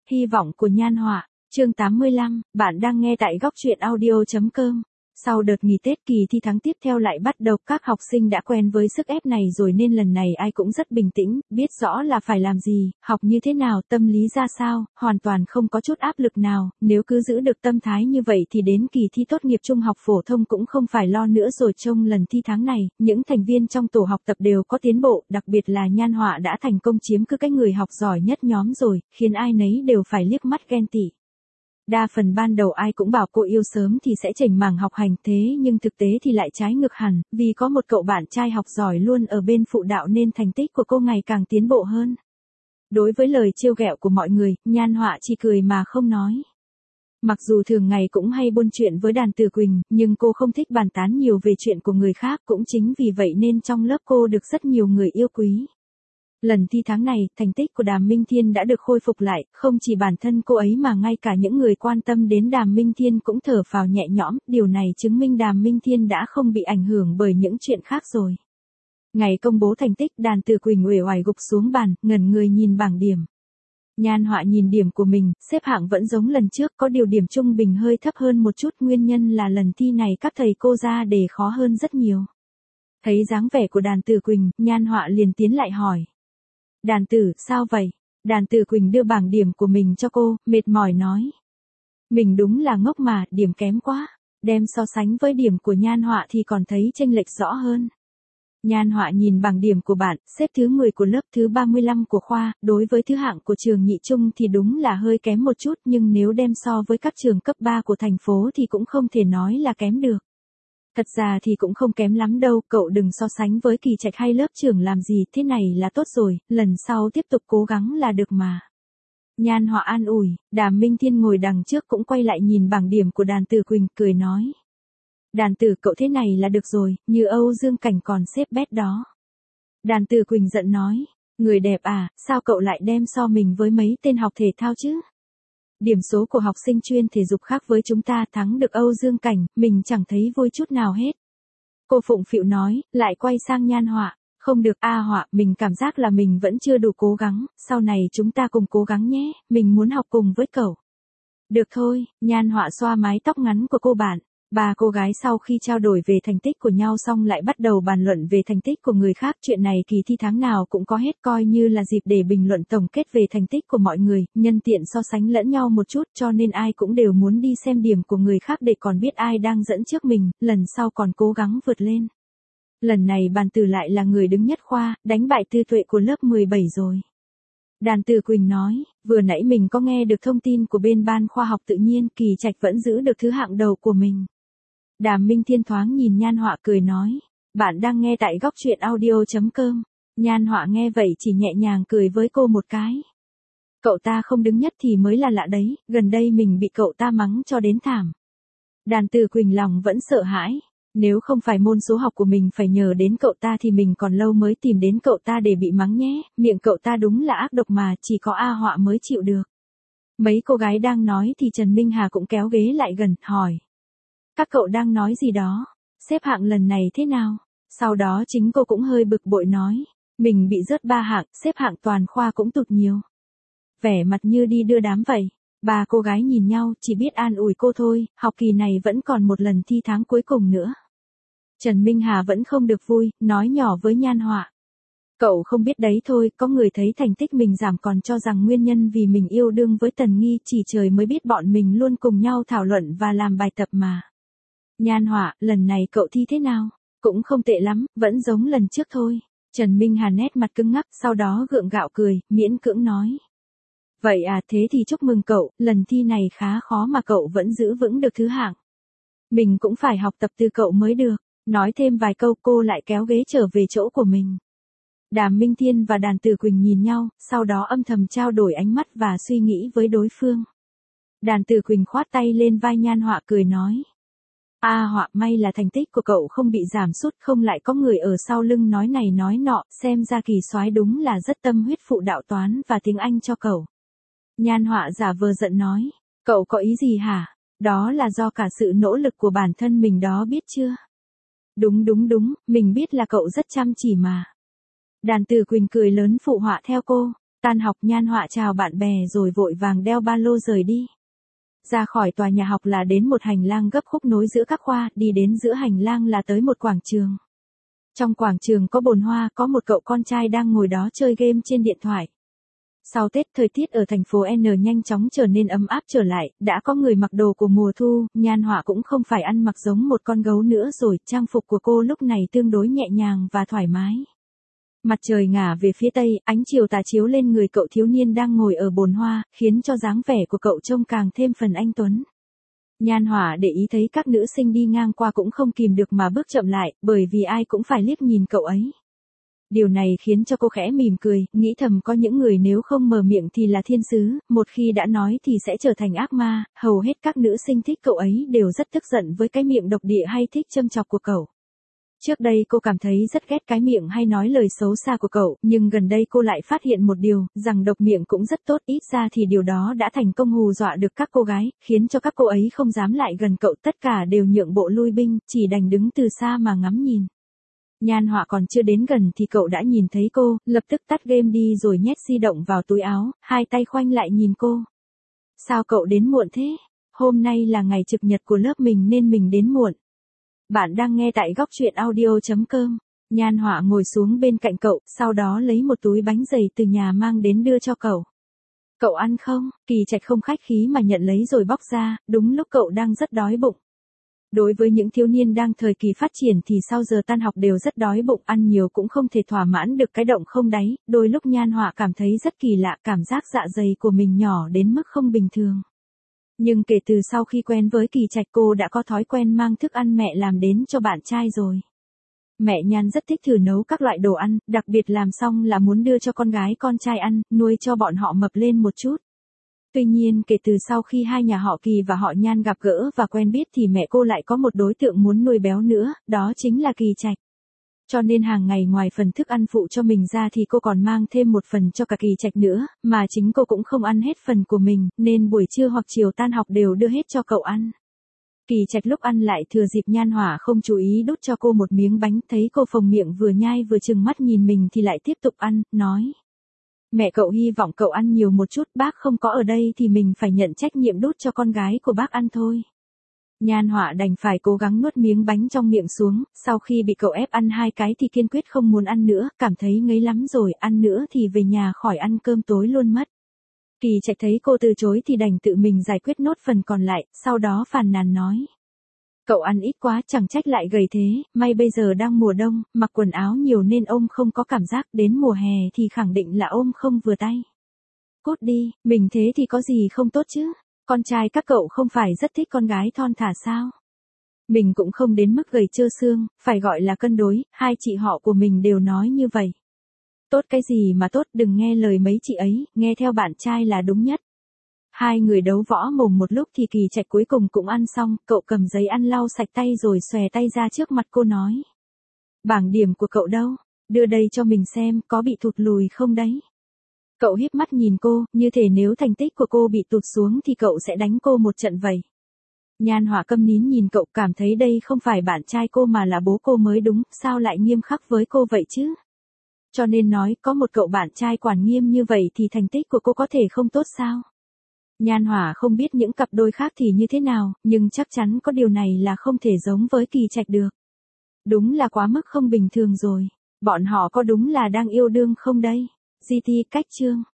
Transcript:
Hy vọng của Nhan Họa, chương 85, bạn đang nghe tại góc truyện audio.com. Sau đợt nghỉ Tết, kỳ thi tháng tiếp theo lại bắt đầu, các học sinh đã quen với sức ép này rồi nên lần này ai cũng rất bình tĩnh, biết rõ là phải làm gì, học như thế nào, tâm lý ra sao, hoàn toàn không có chút áp lực nào, nếu cứ giữ được tâm thái như vậy thì đến kỳ thi tốt nghiệp trung học phổ thông cũng không phải lo nữa rồi. Trong lần thi tháng này, những thành viên trong tổ học tập đều có tiến bộ, đặc biệt là Nhan Họa đã thành công chiếm cứ cái người học giỏi nhất nhóm rồi, khiến ai nấy đều phải liếc mắt ghen tị. Đa phần ban đầu ai cũng bảo cô yêu sớm thì sẽ chểnh mảng học hành, thế nhưng thực tế thì lại trái ngược hẳn, vì có một cậu bạn trai học giỏi luôn ở bên phụ đạo nên thành tích của cô ngày càng tiến bộ hơn. Đối với lời trêu ghẹo của mọi người, Nhan Họa chỉ cười mà không nói. Mặc dù thường ngày cũng hay buôn chuyện với Đàn Tử Quỳnh, nhưng cô không thích bàn tán nhiều về chuyện của người khác, cũng chính vì vậy nên trong lớp cô được rất nhiều người yêu quý. Lần thi tháng này, thành tích của Đàm Minh Thiên đã được khôi phục lại, không chỉ bản thân cô ấy mà ngay cả những người quan tâm đến Đàm Minh Thiên cũng thở phào nhẹ nhõm, điều này chứng minh Đàm Minh Thiên đã không bị ảnh hưởng bởi những chuyện khác rồi. Ngày công bố thành tích, Đàn Tử Quỳnh uể oải gục xuống bàn, ngẩn người nhìn bảng điểm. Nhan Họa nhìn điểm của mình, xếp hạng vẫn giống lần trước, có điều điểm trung bình hơi thấp hơn một chút, nguyên nhân là lần thi này các thầy cô ra đề khó hơn rất nhiều. Thấy dáng vẻ của Đàn Tử Quỳnh, Nhan Họa liền tiến lại hỏi. Đàn Tử, sao vậy? Đàn Tử Quỳnh đưa bảng điểm của mình cho cô, mệt mỏi nói. Mình đúng là ngốc mà, điểm kém quá. Đem so sánh với điểm của Nhan Họa thì còn thấy chênh lệch rõ hơn. Nhan Họa nhìn bảng điểm của bạn, xếp thứ 10 của lớp, thứ 35 của khoa, đối với thứ hạng của trường nhị trung thì đúng là hơi kém một chút, nhưng nếu đem so với các trường cấp 3 của thành phố thì cũng không thể nói là kém được. Thật ra thì cũng không kém lắm đâu, cậu đừng so sánh với Kỳ Trạch hay lớp trưởng làm gì, thế này là tốt rồi, lần sau tiếp tục cố gắng là được mà. Nhan Họa an ủi, Đàm Minh Thiên ngồi đằng trước cũng quay lại nhìn bảng điểm của Đàn Tử Quỳnh, cười nói. Đàn Tử, cậu thế này là được rồi, như Âu Dương Cảnh còn xếp bét đó. Đàn Tử Quỳnh giận nói, người đẹp à, sao cậu lại đem so mình với mấy tên học thể thao chứ? Điểm số của học sinh chuyên thể dục khác với chúng ta, thắng được Âu Dương Cảnh, mình chẳng thấy vui chút nào hết. Cô phụng phịu nói, lại quay sang Nhan Họa, không được a Họa, mình cảm giác là mình vẫn chưa đủ cố gắng, sau này chúng ta cùng cố gắng nhé, mình muốn học cùng với cậu. Được thôi, Nhan Họa xoa mái tóc ngắn của cô bạn. Ba cô gái sau khi trao đổi về thành tích của nhau xong lại bắt đầu bàn luận về thành tích của người khác, chuyện này kỳ thi tháng nào cũng có hết, coi như là dịp để bình luận tổng kết về thành tích của mọi người, nhân tiện so sánh lẫn nhau một chút, cho nên ai cũng đều muốn đi xem điểm của người khác để còn biết ai đang dẫn trước mình, lần sau còn cố gắng vượt lên. Lần này Bàn Tử lại là người đứng nhất khoa, đánh bại Tư Tuệ của lớp 17 rồi. Đàn Tử Quỳnh nói, vừa nãy mình có nghe được thông tin của bên ban khoa học tự nhiên, Kỳ Trạch vẫn giữ được thứ hạng đầu của mình. Đàm Minh Thiên thoáng nhìn Nhan Họa cười nói, bạn đang nghe tại góc truyện audio.com. Nhan Họa nghe vậy chỉ nhẹ nhàng cười với cô một cái. Cậu ta không đứng nhất thì mới là lạ đấy, gần đây mình bị cậu ta mắng cho đến thảm. Đàn Tử Quỳnh lòng vẫn sợ hãi, nếu không phải môn số học của mình phải nhờ đến cậu ta thì mình còn lâu mới tìm đến cậu ta để bị mắng nhé, miệng cậu ta đúng là ác độc mà, chỉ có A Họa mới chịu được. Mấy cô gái đang nói thì Trần Minh Hà cũng kéo ghế lại gần, hỏi. Các cậu đang nói gì đó? Xếp hạng lần này thế nào? Sau đó chính cô cũng hơi bực bội nói. Mình bị rớt 3 hạng, xếp hạng toàn khoa cũng tụt nhiều. Vẻ mặt như đi đưa đám vậy. Ba cô gái nhìn nhau, chỉ biết an ủi cô thôi, học kỳ này vẫn còn một lần thi tháng cuối cùng nữa. Trần Minh Hà vẫn không được vui, nói nhỏ với Nhan Họa. Cậu không biết đấy thôi, có người thấy thành tích mình giảm còn cho rằng nguyên nhân vì mình yêu đương với Tần Nghi, chỉ trời mới biết bọn mình luôn cùng nhau thảo luận và làm bài tập mà. Nhan Họa, lần này cậu thi thế nào? Cũng không tệ lắm, vẫn giống lần trước thôi. Trần Minh Hà nét mặt cứng ngắc, sau đó gượng gạo cười, miễn cưỡng nói. Vậy à, thế thì chúc mừng cậu, lần thi này khá khó mà cậu vẫn giữ vững được thứ hạng. Mình cũng phải học tập từ cậu mới được. Nói thêm vài câu cô lại kéo ghế trở về chỗ của mình. Đàm Minh Thiên và Đàn Tử Quỳnh nhìn nhau, sau đó âm thầm trao đổi ánh mắt và suy nghĩ với đối phương. Đàn Tử Quỳnh khoát tay lên vai Nhan Họa cười nói. A Họa, may là thành tích của cậu không bị giảm sút, không lại có người ở sau lưng nói này nói nọ, xem ra Kỳ soái đúng là rất tâm huyết phụ đạo toán và tiếng Anh cho cậu. Nhan Họa giả vờ giận nói, cậu có ý gì hả? Đó là do cả sự nỗ lực của bản thân mình đó biết chưa? Đúng, mình biết là cậu rất chăm chỉ mà. Đàn Tử Quỳnh cười lớn phụ họa theo cô. Tan học Nhan Họa chào bạn bè rồi vội vàng đeo ba lô rời đi. Ra khỏi tòa nhà học là đến một hành lang gấp khúc nối giữa các khoa, đi đến giữa hành lang là tới một quảng trường. Trong quảng trường có bồn hoa, có một cậu con trai đang ngồi đó chơi game trên điện thoại. Sau Tết, thời tiết ở thành phố N nhanh chóng trở nên ấm áp trở lại, đã có người mặc đồ của mùa thu, Nhan Họa cũng không phải ăn mặc giống một con gấu nữa rồi, trang phục của cô lúc này tương đối nhẹ nhàng và thoải mái. Mặt trời ngả về phía tây, ánh chiều tà chiếu lên người cậu thiếu niên đang ngồi ở bồn hoa, khiến cho dáng vẻ của cậu trông càng thêm phần anh tuấn. Nhan Họa để ý thấy các nữ sinh đi ngang qua cũng không kìm được mà bước chậm lại, bởi vì ai cũng phải liếc nhìn cậu ấy. Điều này khiến cho cô khẽ mỉm cười, nghĩ thầm có những người nếu không mở miệng thì là thiên sứ, một khi đã nói thì sẽ trở thành ác ma, hầu hết các nữ sinh thích cậu ấy đều rất tức giận với cái miệng độc địa hay thích châm chọc của cậu. Trước đây cô cảm thấy rất ghét cái miệng hay nói lời xấu xa của cậu, nhưng gần đây cô lại phát hiện một điều, rằng độc miệng cũng rất tốt, ít ra thì điều đó đã thành công hù dọa được các cô gái, khiến cho các cô ấy không dám lại gần cậu, tất cả đều nhượng bộ lui binh, chỉ đành đứng từ xa mà ngắm nhìn. Nhan Họa còn chưa đến gần thì cậu đã nhìn thấy cô, lập tức tắt game đi rồi nhét di động vào túi áo, hai tay khoanh lại nhìn cô. Sao cậu đến muộn thế? Hôm nay là ngày trực nhật của lớp mình nên mình đến muộn. Bạn đang nghe tại góc truyện audio.com. Nhan Họa ngồi xuống bên cạnh cậu, sau đó lấy một túi bánh dày từ nhà mang đến đưa cho cậu. Cậu ăn không? Kỳ Trạch không khách khí mà nhận lấy rồi bóc ra, đúng lúc cậu đang rất đói bụng. Đối với những thiếu niên đang thời kỳ phát triển thì sau giờ tan học đều rất đói bụng, ăn nhiều cũng không thể thỏa mãn được cái động không đáy, đôi lúc Nhan Họa cảm thấy rất kỳ lạ, cảm giác dạ dày của mình nhỏ đến mức không bình thường. Nhưng kể từ sau khi quen với Kỳ Trạch cô đã có thói quen mang thức ăn mẹ làm đến cho bạn trai rồi. Mẹ Nhan rất thích thử nấu các loại đồ ăn, đặc biệt làm xong là muốn đưa cho con gái con trai ăn, nuôi cho bọn họ mập lên một chút. Tuy nhiên kể từ sau khi hai nhà họ Kỳ và họ Nhan gặp gỡ và quen biết thì mẹ cô lại có một đối tượng muốn nuôi béo nữa, đó chính là Kỳ Trạch. Cho nên hàng ngày ngoài phần thức ăn phụ cho mình ra thì cô còn mang thêm một phần cho cả Kỳ Trạch nữa, mà chính cô cũng không ăn hết phần của mình, nên buổi trưa hoặc chiều tan học đều đưa hết cho cậu ăn. Kỳ Trạch lúc ăn lại thừa dịp Nhan Họa không chú ý đút cho cô một miếng bánh, thấy cô phồng miệng vừa nhai vừa trừng mắt nhìn mình thì lại tiếp tục ăn, nói. Mẹ cậu hy vọng cậu ăn nhiều một chút, bác không có ở đây thì mình phải nhận trách nhiệm đút cho con gái của bác ăn thôi. Nhan Họa đành phải cố gắng nuốt miếng bánh trong miệng xuống, sau khi bị cậu ép ăn 2 cái thì kiên quyết không muốn ăn nữa, cảm thấy ngấy lắm rồi, ăn nữa thì về nhà khỏi ăn cơm tối luôn mất. Kỳ Trạch thấy cô từ chối thì đành tự mình giải quyết nốt phần còn lại, sau đó phàn nàn nói. Cậu ăn ít quá chẳng trách lại gầy thế, may bây giờ đang mùa đông, mặc quần áo nhiều nên ôm không có cảm giác, đến mùa hè thì khẳng định là ôm không vừa tay. Cút đi, mình thế thì có gì không tốt chứ, con trai các cậu không phải rất thích con gái thon thả sao? Mình cũng không đến mức gầy trơ xương, phải gọi là cân đối, hai chị họ của mình đều nói như vậy. Tốt cái gì mà tốt, đừng nghe lời mấy chị ấy, nghe theo bạn trai là đúng nhất. Hai người đấu võ mồm một lúc thì Kỳ Trạch cuối cùng cũng ăn xong, cậu cầm giấy ăn lau sạch tay rồi xòe tay ra trước mặt cô nói. Bảng điểm của cậu đâu? Đưa đây cho mình xem, có bị thụt lùi không đấy? Cậu híp mắt nhìn cô, như thể nếu thành tích của cô bị tụt xuống thì cậu sẽ đánh cô một trận vậy. Nhan Họa câm nín nhìn cậu, cảm thấy đây không phải bạn trai cô mà là bố cô mới đúng, sao lại nghiêm khắc với cô vậy chứ? Cho nên nói, có một cậu bạn trai quản nghiêm như vậy thì thành tích của cô có thể không tốt sao? Nhan Họa không biết những cặp đôi khác thì như thế nào, nhưng chắc chắn có điều này là không thể giống với Kỳ Trạch được. Đúng là quá mức không bình thường rồi. Bọn họ có đúng là đang yêu đương không đây? GT cách chương